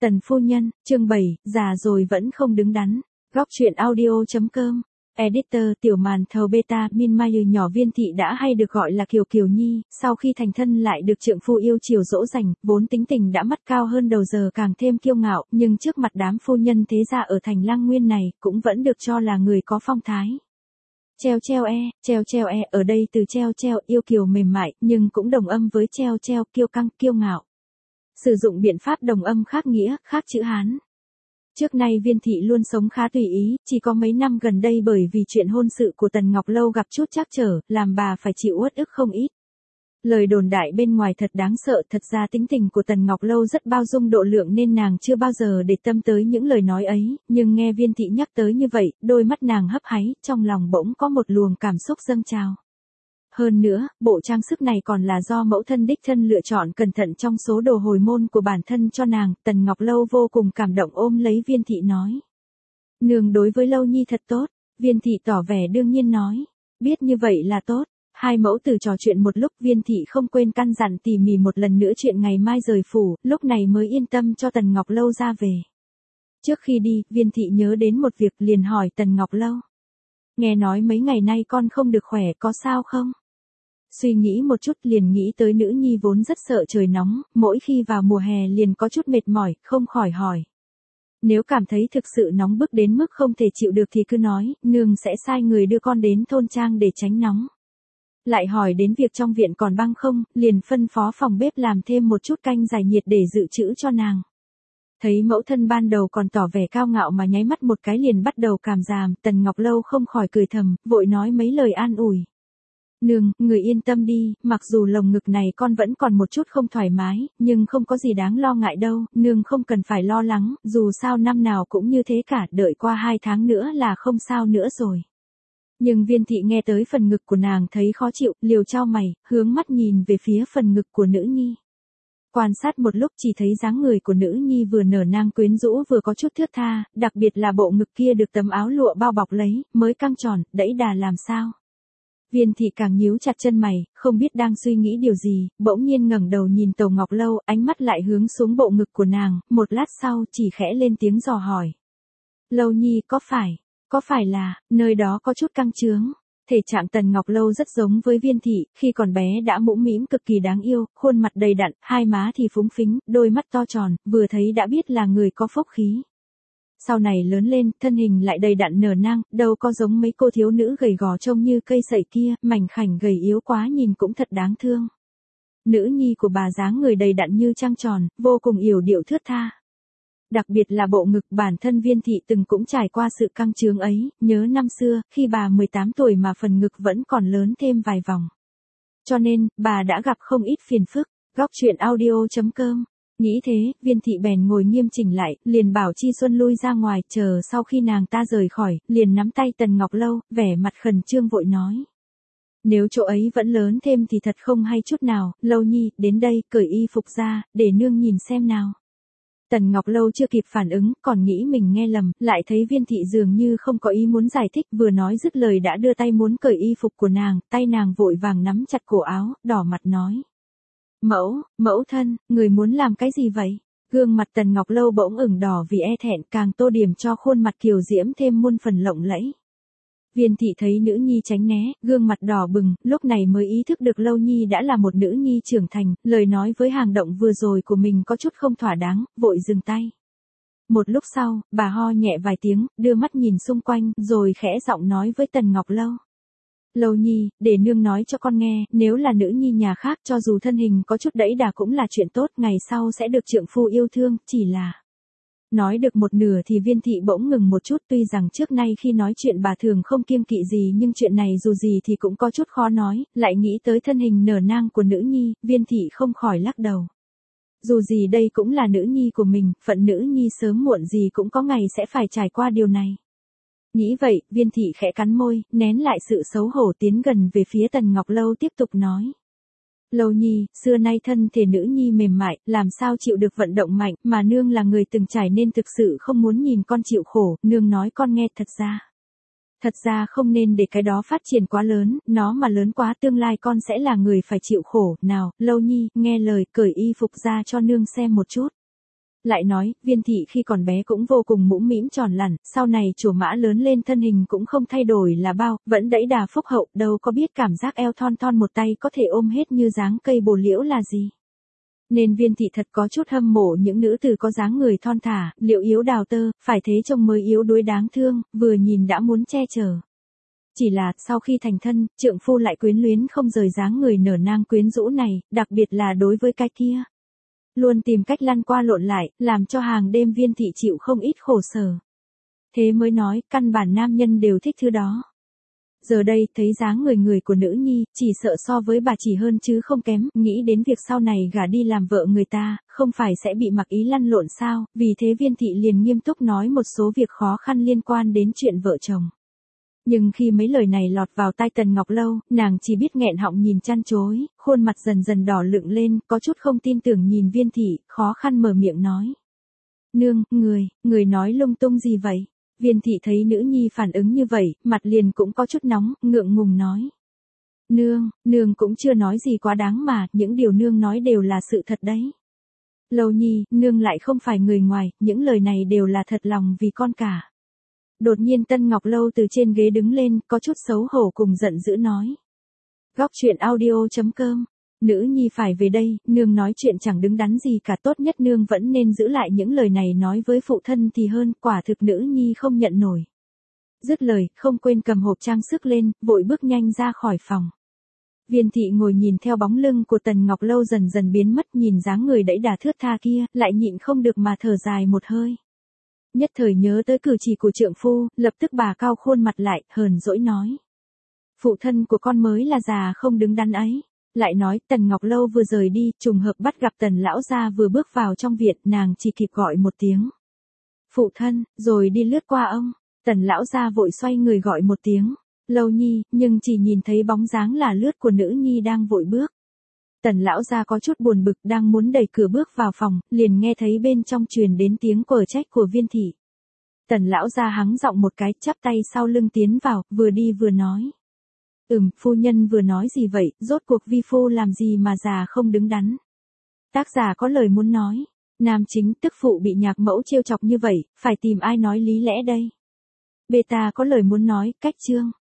Tần phu nhân, chương 7, già rồi vẫn không đứng đắn. Góc truyện audio.com. Editor tiểu màn thầu beta Min Mayu nhỏ Viên thị đã hay được gọi là Kiều Kiều Nhi, sau khi thành thân lại được trượng phu yêu chiều dỗ dành, vốn tính tình đã mắt cao hơn đầu giờ càng thêm kiêu ngạo, nhưng trước mặt đám phu nhân thế gia ở thành Lăng Nguyên này, cũng vẫn được cho là người có phong thái. Treo treo ở đây từ treo treo yêu kiều mềm mại, nhưng cũng đồng âm với treo treo kiêu căng kiêu ngạo. Sử dụng biện pháp đồng âm khác nghĩa, khác chữ Hán. Trước nay Viên thị luôn sống khá tùy ý, chỉ có mấy năm gần đây bởi vì chuyện hôn sự của Tần Ngọc Lâu gặp chút trắc trở, làm bà phải chịu uất ức không ít. Lời đồn đại bên ngoài thật đáng sợ, thật ra tính tình của Tần Ngọc Lâu rất bao dung độ lượng nên nàng chưa bao giờ để tâm tới những lời nói ấy, nhưng nghe Viên thị nhắc tới như vậy, đôi mắt nàng hấp háy, trong lòng bỗng có một luồng cảm xúc dâng trào. Hơn nữa, bộ trang sức này còn là do mẫu thân đích thân lựa chọn cẩn thận trong số đồ hồi môn của bản thân cho nàng. Tần Ngọc Lâu vô cùng cảm động ôm lấy Viên thị nói. Nương đối với Lâu Nhi thật tốt. Viên thị tỏ vẻ đương nhiên nói. Biết như vậy là tốt. Hai mẫu tử trò chuyện một lúc, Viên thị không quên căn dặn tỉ mỉ một lần nữa chuyện ngày mai rời phủ, lúc này mới yên tâm cho Tần Ngọc Lâu ra về. Trước khi đi, Viên thị nhớ đến một việc liền hỏi Tần Ngọc Lâu. Nghe nói mấy ngày nay con không được khỏe, có sao không? Suy nghĩ một chút liền nghĩ tới nữ nhi vốn rất sợ trời nóng, mỗi khi vào mùa hè liền có chút mệt mỏi, không khỏi hỏi. Nếu cảm thấy thực sự nóng bức đến mức không thể chịu được thì cứ nói, nương sẽ sai người đưa con đến thôn trang để tránh nóng. Lại hỏi đến việc trong viện còn băng không, liền phân phó phòng bếp làm thêm một chút canh giải nhiệt để dự trữ cho nàng. Thấy mẫu thân ban đầu còn tỏ vẻ cao ngạo mà nháy mắt một cái liền bắt đầu cảm giảm, Tần Ngọc Lâu không khỏi cười thầm, vội nói mấy lời an ủi. Nương, người yên tâm đi, mặc dù lồng ngực này con vẫn còn một chút không thoải mái, nhưng không có gì đáng lo ngại đâu, nương không cần phải lo lắng, dù sao năm nào cũng như thế cả, đợi qua 2 tháng nữa là không sao nữa rồi. Nhưng Viên thị nghe tới phần ngực của nàng thấy khó chịu, liều chau mày, hướng mắt nhìn về phía phần ngực của nữ nhi. Quan sát một lúc chỉ thấy dáng người của nữ nhi vừa nở nang quyến rũ vừa có chút thướt tha, đặc biệt là bộ ngực kia được tấm áo lụa bao bọc lấy, mới căng tròn, đẫy đà làm sao. Viên thị càng nhíu chặt chân mày, không biết đang suy nghĩ điều gì, bỗng nhiên ngẩng đầu nhìn Tầu Ngọc Lâu, ánh mắt lại hướng xuống bộ ngực của nàng, một lát sau chỉ khẽ lên tiếng dò hỏi. Lâu Nhi có phải là, nơi đó có chút căng trướng. Thể trạng Tần Ngọc Lâu rất giống với Viên thị, khi còn bé đã mũm mĩm cực kỳ đáng yêu, khuôn mặt đầy đặn, hai má thì phúng phính, đôi mắt to tròn, vừa thấy đã biết là người có phúc khí. Sau này lớn lên, thân hình lại đầy đặn nở nang, đâu có giống mấy cô thiếu nữ gầy gò trông như cây sậy kia, mảnh khảnh gầy yếu quá nhìn cũng thật đáng thương. Nữ nhi của bà dáng người đầy đặn như trăng tròn, vô cùng yểu điệu thướt tha. Đặc biệt là bộ ngực, bản thân Viên thị từng cũng trải qua sự căng trướng ấy, nhớ năm xưa, khi bà 18 tuổi mà phần ngực vẫn còn lớn thêm vài vòng. Cho nên, bà đã gặp không ít phiền phức. Góc truyện audio.com. Nghĩ thế, Viên thị bèn ngồi nghiêm chỉnh lại, liền bảo Chi Xuân lui ra ngoài, chờ sau khi nàng ta rời khỏi, liền nắm tay Tần Ngọc Lâu, vẻ mặt khẩn trương vội nói. Nếu chỗ ấy vẫn lớn thêm thì thật không hay chút nào, Lâu Nhi, đến đây, cởi y phục ra, để nương nhìn xem nào. Tần Ngọc Lâu chưa kịp phản ứng, còn nghĩ mình nghe lầm, lại thấy Viên thị dường như không có ý muốn giải thích, vừa nói dứt lời đã đưa tay muốn cởi y phục của nàng, tay nàng vội vàng nắm chặt cổ áo, đỏ mặt nói. Mẫu thân, người muốn làm cái gì vậy? Gương mặt Tần Ngọc Lâu bỗng ửng đỏ vì e thẹn, càng tô điểm cho khuôn mặt kiều diễm thêm muôn phần lộng lẫy. Viên thị thấy nữ nhi tránh né, gương mặt đỏ bừng, lúc này mới ý thức được Lâu Nhi đã là một nữ nhi trưởng thành, lời nói với hành động vừa rồi của mình có chút không thỏa đáng, vội dừng tay. Một lúc sau, bà ho nhẹ vài tiếng, đưa mắt nhìn xung quanh, rồi khẽ giọng nói với Tần Ngọc Lâu. Lâu Nhi, để nương nói cho con nghe, nếu là nữ nhi nhà khác cho dù thân hình có chút đẫy đà cũng là chuyện tốt, ngày sau sẽ được trượng phu yêu thương, chỉ là... Nói được một nửa thì Viên thị bỗng ngừng một chút, tuy rằng trước nay khi nói chuyện bà thường không kiêng kỵ gì nhưng chuyện này dù gì thì cũng có chút khó nói, lại nghĩ tới thân hình nở nang của nữ nhi, Viên thị không khỏi lắc đầu. Dù gì đây cũng là nữ nhi của mình, phận nữ nhi sớm muộn gì cũng có ngày sẽ phải trải qua điều này. Nghĩ vậy, Viên thị khẽ cắn môi, nén lại sự xấu hổ tiến gần về phía Tần Ngọc Lâu tiếp tục nói. Lâu Nhi, xưa nay thân thể nữ nhi mềm mại, làm sao chịu được vận động mạnh, mà nương là người từng trải nên thực sự không muốn nhìn con chịu khổ, nương nói con nghe thật ra không nên để cái đó phát triển quá lớn, nó mà lớn quá tương lai con sẽ là người phải chịu khổ, nào, Lâu Nhi, nghe lời, cởi y phục ra cho nương xem một chút. Lại nói, Viên thị khi còn bé cũng vô cùng mũm mĩm tròn lẳn, sau này Trổ Mã lớn lên thân hình cũng không thay đổi là bao, vẫn đẫy đà phúc hậu, đâu có biết cảm giác eo thon thon một tay có thể ôm hết như dáng cây bồ liễu là gì. Nên Viên thị thật có chút hâm mộ những nữ tử có dáng người thon thả, liệu yếu đào tơ, phải thế trông mới yếu đuối đáng thương, vừa nhìn đã muốn che chở. Chỉ là, sau khi thành thân, trượng phu lại quyến luyến không rời dáng người nở nang quyến rũ này, đặc biệt là đối với cái kia. Luôn tìm cách lăn qua lộn lại, làm cho hàng đêm Viên thị chịu không ít khổ sở. Thế mới nói, căn bản nam nhân đều thích thứ đó. Giờ đây, thấy dáng người của nữ nhi, chỉ sợ so với bà chỉ hơn chứ không kém, nghĩ đến việc sau này gả đi làm vợ người ta, không phải sẽ bị mặc ý lăn lộn sao, vì thế Viên thị liền nghiêm túc nói một số việc khó khăn liên quan đến chuyện vợ chồng. Nhưng khi mấy lời này lọt vào tai Tần Ngọc Lâu, nàng chỉ biết nghẹn họng nhìn chăn chối, khuôn mặt dần dần đỏ lựng lên, có chút không tin tưởng nhìn Viên thị, khó khăn mở miệng nói. Nương, người nói lung tung gì vậy? Viên thị thấy nữ nhi phản ứng như vậy, mặt liền cũng có chút nóng, ngượng ngùng nói. Nương cũng chưa nói gì quá đáng mà, những điều nương nói đều là sự thật đấy. Lâu nhi, nương lại không phải người ngoài, những lời này đều là thật lòng vì con cả. Đột nhiên Tân Ngọc Lâu từ trên ghế đứng lên, có chút xấu hổ cùng giận dữ nói. Góc truyện audio.com. Nữ nhi phải về đây, nương nói chuyện chẳng đứng đắn gì cả, tốt nhất nương vẫn nên giữ lại những lời này nói với phụ thân thì hơn, quả thực nữ nhi không nhận nổi. Dứt lời, không quên cầm hộp trang sức lên, vội bước nhanh ra khỏi phòng. Viên thị ngồi nhìn theo bóng lưng của Tần Ngọc Lâu dần dần biến mất, nhìn dáng người đẫy đà thướt tha kia, lại nhịn không được mà thở dài một hơi. Nhất thời nhớ tới cử chỉ của trượng phu, lập tức bà cao khuôn mặt lại, hờn dỗi nói. Phụ thân của con mới là già không đứng đắn ấy. Lại nói, Tần Ngọc Lâu vừa rời đi, trùng hợp bắt gặp Tần lão gia vừa bước vào trong viện, nàng chỉ kịp gọi một tiếng. Phụ thân, rồi đi lướt qua ông. Tần lão gia vội xoay người gọi một tiếng. Lâu nhi, nhưng chỉ nhìn thấy bóng dáng là lướt của nữ nhi đang vội bước. Tần lão gia có chút buồn bực, đang muốn đẩy cửa bước vào phòng, liền nghe thấy bên trong truyền đến tiếng quở trách của Viên thị. Tần lão gia hắng giọng một cái, chắp tay sau lưng tiến vào, vừa đi vừa nói. Phu nhân vừa nói gì vậy, rốt cuộc vi phu làm gì mà già không đứng đắn. Tác giả có lời muốn nói, nam chính tức phụ bị nhạc mẫu trêu chọc như vậy, phải tìm ai nói lý lẽ đây. Beta có lời muốn nói, cách chương.